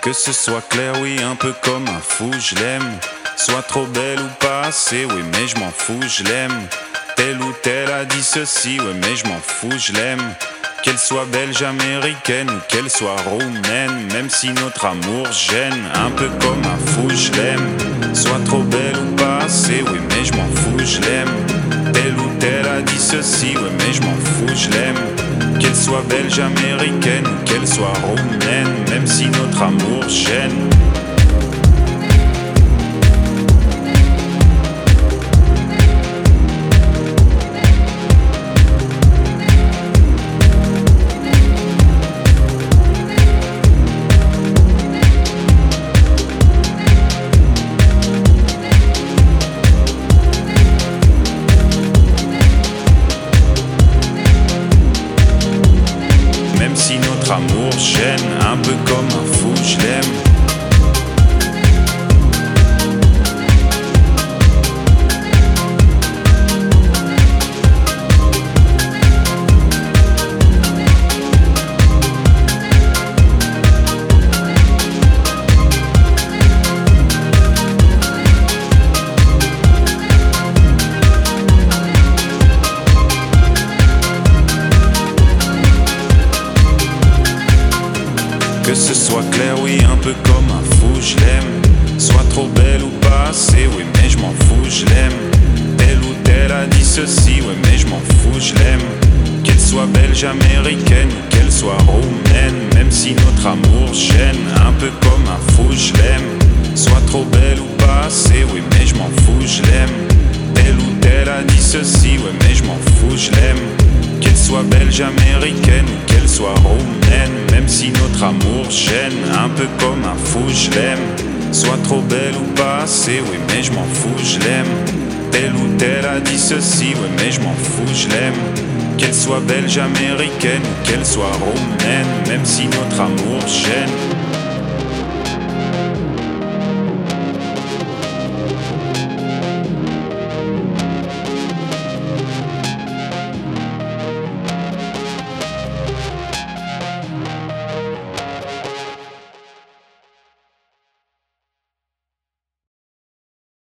Que ce soit clair, oui, un peu comme un fou, je l'aime. Soit trop belle ou pas assez, oui, mais je m'en fous, je l'aime. Telle ou telle a dit ceci, ouais, mais je m'en fous, je l'aime. Qu'elle soit belge, américaine ou qu'elle soit roumaine, même si notre amour gêne, un peu comme un fou, je l'aime. Soit trop belle ou pas assez, oui, mais je m'en fous, je l'aime. Telle ou telle a dit ceci, ouais, mais je m'en fous, je l'aime. Qu'elle soit belge, américaine ou qu'elle soit roumaine, même si notre amour gêne. Même si notre amour gêne, un peu comme un fou, je l'aime. Que ce soit clair, oui, un peu comme un fou, je l'aime. Soit trop belle ou pas assez, oui, mais je m'en fous, je l'aime. Telle ou telle a dit ceci, ouais, mais je m'en fous, je l'aime. Qu'elle soit belge, américaine ou qu'elle soit roumaine, même si notre amour gêne, un peu comme un fou, je l'aime. Soit trop belle ou pas assez, oui, mais je m'en fous, je l'aime. Telle ou telle a dit ceci, ouais, mais je m'en fous, je l'aime. Qu'elle soit belge, américaine ou qu'elle soit roumaine, même si notre amour gêne, un peu comme un fou, je l'aime. Soit trop belle ou pas assez, oui, mais je m'en fous, je l'aime. Telle ou telle a dit ceci, ouais, mais je m'en fous, je l'aime. Qu'elle soit belge, américaine ou qu'elle soit roumaine, même si notre amour gêne.